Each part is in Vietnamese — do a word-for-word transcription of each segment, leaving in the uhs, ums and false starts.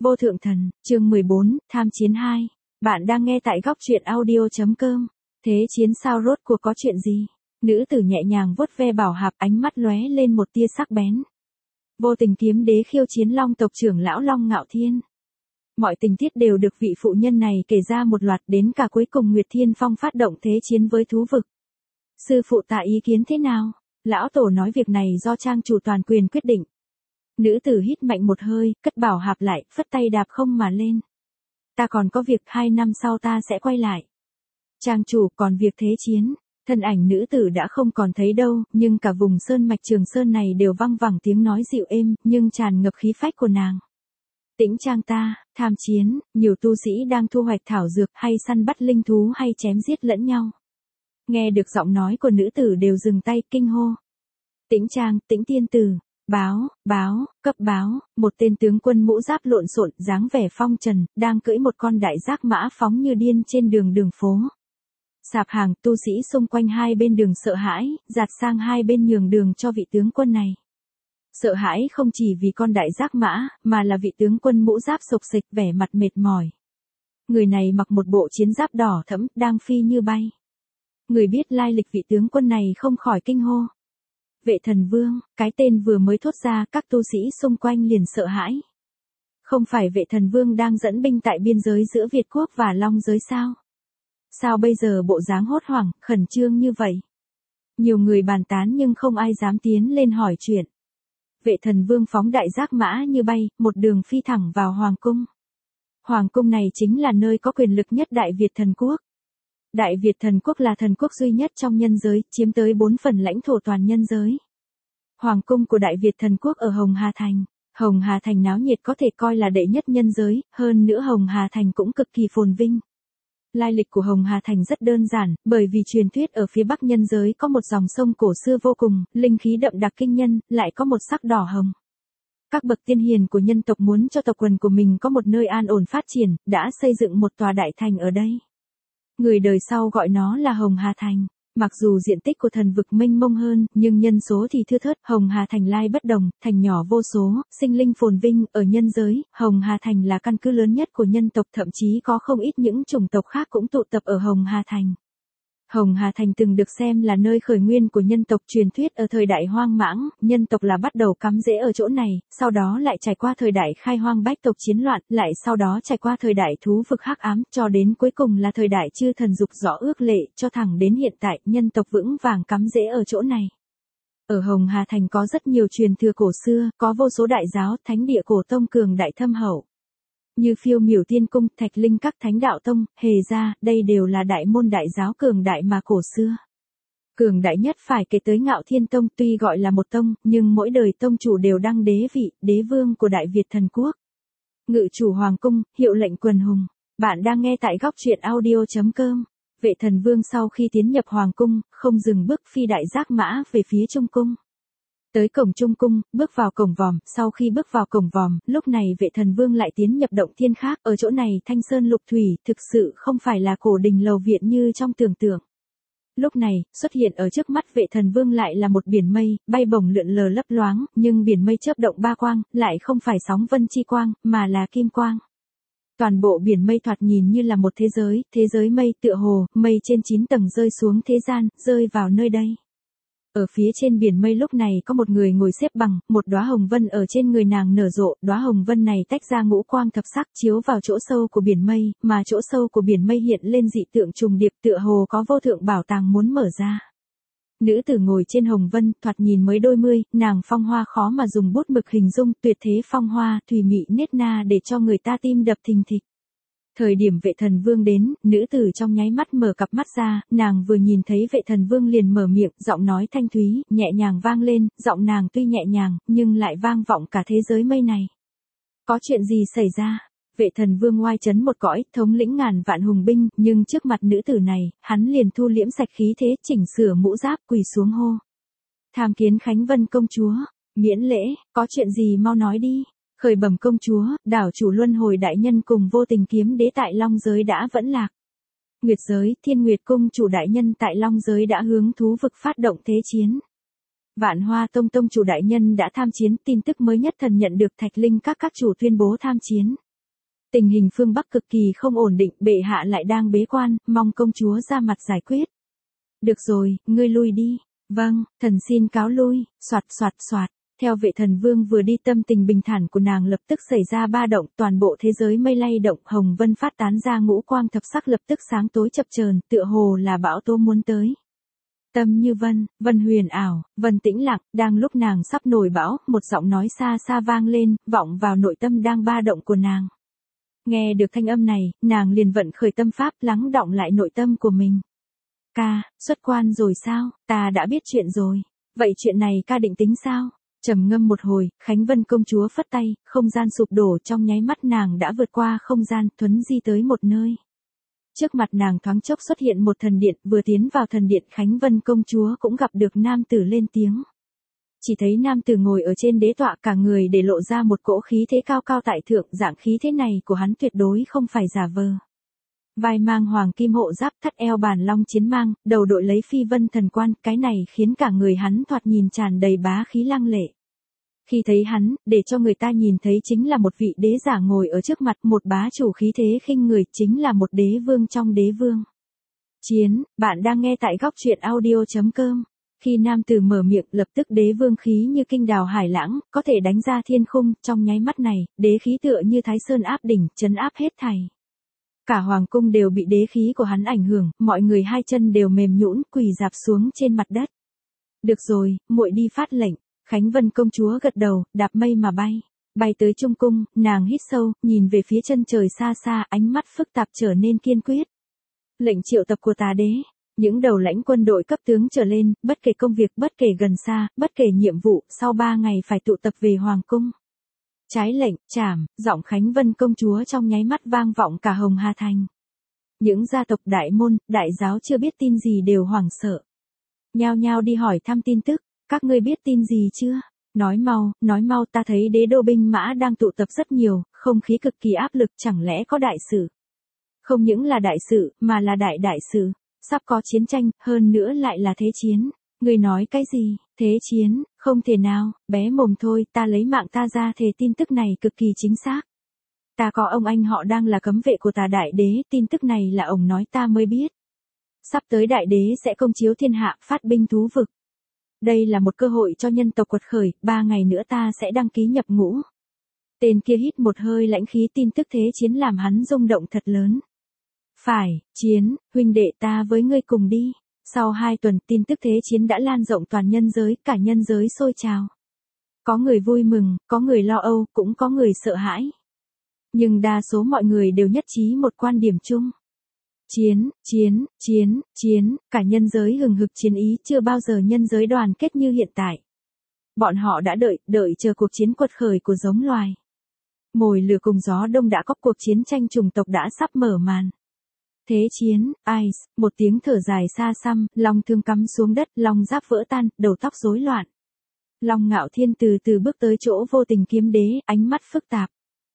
Vô thượng thần, chương mười bốn, tham chiến hai. Bạn đang nghe tại góc truyện audio chấm com. Thế chiến sao rốt cuộc có chuyện gì? Nữ tử nhẹ nhàng vuốt ve bảo hạp, ánh mắt lóe lên một tia sắc bén. Vô tình kiếm đế khiêu chiến Long tộc trưởng lão Long Ngạo Thiên. Mọi tình tiết đều được vị phụ nhân này kể ra một loạt, đến cả cuối cùng Nguyệt Thiên Phong phát động thế chiến với thú vực. Sư phụ tạ ý kiến thế nào? Lão tổ nói việc này do trang chủ toàn quyền quyết định. Nữ tử hít mạnh một hơi, cất bảo hạp lại, phất tay đạp không mà lên. Ta còn có việc, hai năm sau ta sẽ quay lại. Trang chủ, còn việc thế chiến. Thân ảnh nữ tử đã không còn thấy đâu, nhưng cả vùng sơn mạch Trường Sơn này đều văng vẳng tiếng nói dịu êm, nhưng tràn ngập khí phách của nàng. Tĩnh Trang ta, tham chiến, nhiều tu sĩ đang thu hoạch thảo dược hay săn bắt linh thú hay chém giết lẫn nhau. Nghe được giọng nói của nữ tử đều dừng tay kinh hô. Tĩnh Trang, Tĩnh tiên tử. Báo, báo, cấp báo, một tên tướng quân mũ giáp lộn xộn, dáng vẻ phong trần, đang cưỡi một con đại giác mã phóng như điên trên đường đường phố. Sạp hàng, tu sĩ xung quanh hai bên đường sợ hãi, dạt sang hai bên nhường đường cho vị tướng quân này. Sợ hãi không chỉ vì con đại giác mã, mà là vị tướng quân mũ giáp sộc xịch, vẻ mặt mệt mỏi. Người này mặc một bộ chiến giáp đỏ thẫm, đang phi như bay. Người biết lai lịch vị tướng quân này không khỏi kinh hô. Vệ thần vương, cái tên vừa mới thốt ra, các tu sĩ xung quanh liền sợ hãi. Không phải vệ thần vương đang dẫn binh tại biên giới giữa Việt quốc và Long giới sao? Sao bây giờ bộ dáng hốt hoảng, khẩn trương như vậy? Nhiều người bàn tán nhưng không ai dám tiến lên hỏi chuyện. Vệ thần vương phóng đại giác mã như bay, một đường phi thẳng vào hoàng cung. Hoàng cung này chính là nơi có quyền lực nhất Đại Việt thần quốc. Đại Việt thần quốc là thần quốc duy nhất trong nhân giới, chiếm tới bốn phần lãnh thổ toàn nhân giới. Hoàng cung của Đại Việt thần quốc ở Hồng Hà Thành. Hồng Hà Thành náo nhiệt có thể coi là đệ nhất nhân giới, hơn nữa Hồng Hà Thành cũng cực kỳ phồn vinh. Lai lịch của Hồng Hà Thành rất đơn giản, bởi vì truyền thuyết ở phía bắc nhân giới có một dòng sông cổ xưa vô cùng, linh khí đậm đặc kinh nhân, lại có một sắc đỏ hồng. Các bậc tiên hiền của nhân tộc muốn cho tộc quần của mình có một nơi an ổn phát triển, đã xây dựng một tòa đại thành ở đây. Người đời sau gọi nó là Hồng Hà Thành. Mặc dù diện tích của thần vực mênh mông hơn, nhưng nhân số thì thưa thớt. Hồng Hà Thành lai bất đồng, thành nhỏ vô số, sinh linh phồn vinh. Ở nhân giới, Hồng Hà Thành là căn cứ lớn nhất của nhân tộc, thậm chí có không ít những chủng tộc khác cũng tụ tập ở Hồng Hà Thành. Hồng Hà Thành từng được xem là nơi khởi nguyên của nhân tộc. Truyền thuyết ở thời đại hoang mãng, nhân tộc là bắt đầu cắm rễ ở chỗ này, sau đó lại trải qua thời đại khai hoang bách tộc chiến loạn, lại sau đó trải qua thời đại thú vực hắc ám, cho đến cuối cùng là thời đại chư thần dục rõ ước lệ, cho thẳng đến hiện tại, nhân tộc vững vàng cắm rễ ở chỗ này. Ở Hồng Hà Thành có rất nhiều truyền thừa cổ xưa, có vô số đại giáo, thánh địa cổ tông cường đại thâm hậu. Như Phiêu Miểu Tiên Cung, Thạch Linh Các, Thánh Đạo Tông, Hề Gia, đây đều là đại môn đại giáo cường đại mà cổ xưa. Cường đại nhất phải kể tới Ngạo Thiên Tông, tuy gọi là một tông, nhưng mỗi đời tông chủ đều đăng đế vị, đế vương của Đại Việt thần quốc. Ngự chủ hoàng cung, hiệu lệnh quần hùng. Bạn đang nghe tại góc truyện audio chấm com. Vệ thần vương sau khi tiến nhập hoàng cung, không dừng bước, phi đại giác mã về phía trung cung. Tới cổng trung cung, bước vào cổng vòm, sau khi bước vào cổng vòm, lúc này vệ thần vương lại tiến nhập động thiên khác, ở chỗ này thanh sơn lục thủy, thực sự không phải là cổ đình lầu viện như trong tưởng tượng. Lúc này, xuất hiện ở trước mắt vệ thần vương lại là một biển mây, bay bổng lượn lờ lấp loáng, nhưng biển mây chớp động ba quang, lại không phải sóng vân chi quang, mà là kim quang. Toàn bộ biển mây thoạt nhìn như là một thế giới, thế giới mây tựa hồ, mây trên chín tầng rơi xuống thế gian, rơi vào nơi đây. Ở phía trên biển mây lúc này có một người ngồi xếp bằng, một đóa hồng vân ở trên người nàng nở rộ, đóa hồng vân này tách ra ngũ quang thập sắc chiếu vào chỗ sâu của biển mây, mà chỗ sâu của biển mây hiện lên dị tượng trùng điệp, tựa hồ có vô thượng bảo tàng muốn mở ra. Nữ tử ngồi trên hồng vân, thoạt nhìn mới đôi mươi, nàng phong hoa khó mà dùng bút mực hình dung, tuyệt thế phong hoa, thùy mị nết na để cho người ta tim đập thình thịch. Thời điểm vệ thần vương đến, nữ tử trong nháy mắt mở cặp mắt ra, nàng vừa nhìn thấy vệ thần vương liền mở miệng, giọng nói thanh thúy, nhẹ nhàng vang lên, giọng nàng tuy nhẹ nhàng, nhưng lại vang vọng cả thế giới mây này. Có chuyện gì xảy ra? Vệ thần vương oai chấn một cõi, thống lĩnh ngàn vạn hùng binh, nhưng trước mặt nữ tử này, hắn liền thu liễm sạch khí thế, chỉnh sửa mũ giáp, quỳ xuống hô. Tham kiến Khánh Vân công chúa, miễn lễ, có chuyện gì mau nói đi. Khởi bẩm công chúa, đảo chủ Luân Hồi đại nhân cùng Vô Tình kiếm đế tại Long giới đã vẫn lạc. Nguyệt giới, Thiên Nguyệt cung chủ đại nhân tại Long giới đã hướng thú vực phát động thế chiến. Vạn Hoa tông tông chủ đại nhân đã tham chiến, tin tức mới nhất thần nhận được Thạch Linh các các chủ tuyên bố tham chiến. Tình hình phương Bắc cực kỳ không ổn định, bệ hạ lại đang bế quan, mong công chúa ra mặt giải quyết. Được rồi, ngươi lui đi. Vâng, thần xin cáo lui, soạt soạt soạt. Theo vệ thần vương vừa đi, tâm tình bình thản của nàng lập tức xảy ra ba động, toàn bộ thế giới mây lay động, hồng vân phát tán ra, ngũ quang thập sắc lập tức sáng tối chập chờn, tựa hồ là bão tố muốn tới. Tâm như vân, vân huyền ảo, vân tĩnh lặng, đang lúc nàng sắp nổi bão, một giọng nói xa xa vang lên, vọng vào nội tâm đang ba động của nàng. Nghe được thanh âm này, nàng liền vận khởi tâm pháp, lắng đọng lại nội tâm của mình. Ca, xuất quan rồi sao? Ta đã biết chuyện rồi. Vậy chuyện này ca định tính sao? Trầm ngâm một hồi, Khánh Vân công chúa phất tay, không gian sụp đổ, trong nháy mắt nàng đã vượt qua không gian, thuấn di tới một nơi. Trước mặt nàng thoáng chốc xuất hiện một thần điện, vừa tiến vào thần điện, Khánh Vân công chúa cũng gặp được nam tử lên tiếng. Chỉ thấy nam tử ngồi ở trên đế tọa, cả người để lộ ra một cỗ khí thế cao cao tại thượng, dạng khí thế này của hắn tuyệt đối không phải giả vờ. Vai mang hoàng kim hộ giáp, thắt eo bàn long chiến mang, đầu đội lấy phi vân thần quan, cái này khiến cả người hắn thoạt nhìn tràn đầy bá khí lăng lệ. Khi thấy hắn, để cho người ta nhìn thấy chính là một vị đế giả ngồi ở trước mặt, một bá chủ khí thế khinh người, chính là một đế vương trong đế vương. Chiến, bạn đang nghe tại góc truyện audio chấm com. Khi nam tử mở miệng, lập tức đế vương khí như kinh đào hải lãng, có thể đánh ra thiên khung, trong nháy mắt này, đế khí tựa như Thái Sơn áp đỉnh, trấn áp hết thảy. Cả hoàng cung đều bị đế khí của hắn ảnh hưởng, mọi người hai chân đều mềm nhũn, quỳ rạp xuống trên mặt đất. Được rồi, muội đi phát lệnh. Khánh Vân công chúa gật đầu, đạp mây mà bay. Bay tới trung cung, nàng hít sâu, nhìn về phía chân trời xa xa, ánh mắt phức tạp trở nên kiên quyết. Lệnh triệu tập của tà đế. Những đầu lãnh quân đội cấp tướng trở lên, bất kể công việc, bất kể gần xa, bất kể nhiệm vụ, sau ba ngày phải tụ tập về hoàng cung. Trái lệnh, chảm, giọng Khánh Vân công chúa trong nháy mắt vang vọng cả Hồng Hà Thành. Những gia tộc đại môn, đại giáo chưa biết tin gì đều hoảng sợ. Nhao nhao đi hỏi thăm tin tức, các ngươi biết tin gì chưa? Nói mau, nói mau, ta thấy đế đô binh mã đang tụ tập rất nhiều, không khí cực kỳ áp lực, chẳng lẽ có đại sự? Không những là đại sự, mà là đại đại sự. Sắp có chiến tranh, hơn nữa lại là thế chiến. Người nói cái gì? Thế chiến, không thể nào, bé mồm thôi, ta lấy mạng ta ra thề tin tức này cực kỳ chính xác. Ta có ông anh họ đang là cấm vệ của tà đại đế, tin tức này là ông nói ta mới biết. Sắp tới đại đế sẽ công chiếu thiên hạ, phát binh thú vực. Đây là một cơ hội cho nhân tộc quật khởi, ba ngày nữa ta sẽ đăng ký nhập ngũ. Tên kia hít một hơi lãnh khí, tin tức thế chiến làm hắn rung động thật lớn. Phải, chiến, huynh đệ ta với ngươi cùng đi. Sau hai tuần, tin tức thế chiến đã lan rộng toàn nhân giới, cả nhân giới sôi trào. Có người vui mừng, có người lo âu, cũng có người sợ hãi. Nhưng đa số mọi người đều nhất trí một quan điểm chung. Chiến, chiến, chiến, chiến, cả nhân giới hừng hực chiến ý, chưa bao giờ nhân giới đoàn kết như hiện tại. Bọn họ đã đợi, đợi chờ cuộc chiến quật khởi của giống loài. Mồi lửa cùng gió đông đã có, cuộc chiến tranh chủng tộc đã sắp mở màn. Thế chiến, Ice, một tiếng thở dài xa xăm, long thương cắm xuống đất, long giáp vỡ tan, đầu tóc rối loạn. Long Ngạo Thiên từ từ bước tới chỗ vô tình kiếm đế, ánh mắt phức tạp.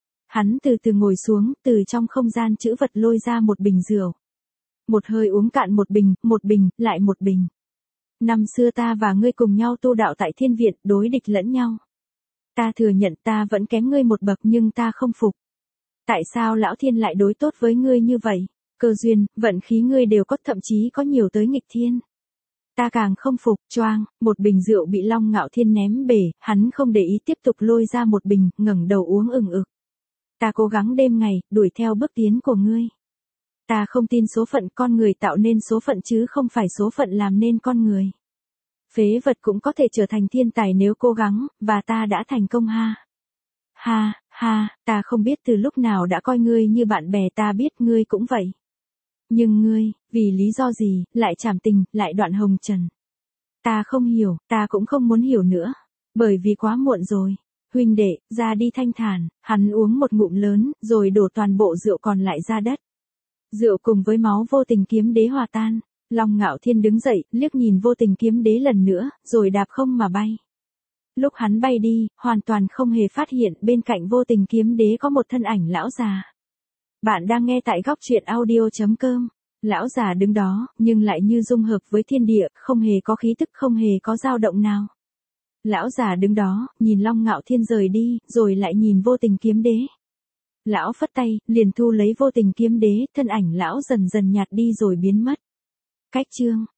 Hắn từ từ ngồi xuống, từ trong không gian chữ vật lôi ra một bình rượu. Một hơi uống cạn một bình, một bình, lại một bình. Năm xưa ta và ngươi cùng nhau tu đạo tại thiên viện, đối địch lẫn nhau. Ta thừa nhận ta vẫn kém ngươi một bậc nhưng ta không phục. Tại sao lão thiên lại đối tốt với ngươi như vậy? Cơ duyên, vận khí ngươi đều có, thậm chí có nhiều tới nghịch thiên. Ta càng không phục, choang, một bình rượu bị Long Ngạo Thiên ném bể, hắn không để ý tiếp tục lôi ra một bình, ngẩng đầu uống ừng ực. Ta cố gắng đêm ngày, đuổi theo bước tiến của ngươi. Ta không tin số phận, con người tạo nên số phận chứ không phải số phận làm nên con người. Phế vật cũng có thể trở thành thiên tài nếu cố gắng, và ta đã thành công ha. Ha, ha, ta không biết từ lúc nào đã coi ngươi như bạn bè, ta biết ngươi cũng vậy. Nhưng ngươi, vì lý do gì, lại trảm tình, lại đoạn hồng trần. Ta không hiểu, ta cũng không muốn hiểu nữa. Bởi vì quá muộn rồi. Huynh đệ, ra đi thanh thản, hắn uống một ngụm lớn, rồi đổ toàn bộ rượu còn lại ra đất. Rượu cùng với máu vô tình kiếm đế hòa tan. Long Ngạo Thiên đứng dậy, liếc nhìn vô tình kiếm đế lần nữa, rồi đạp không mà bay. Lúc hắn bay đi, hoàn toàn không hề phát hiện bên cạnh vô tình kiếm đế có một thân ảnh lão già. Bạn đang nghe tại góc truyện audio chấm com. Lão già đứng đó, nhưng lại như dung hợp với thiên địa, không hề có khí tức, không hề có dao động nào. Lão già đứng đó, nhìn Long Ngạo Thiên rời đi, rồi lại nhìn vô tình kiếm đế. Lão phất tay, liền thu lấy vô tình kiếm đế, thân ảnh lão dần dần nhạt đi rồi biến mất. Cách chương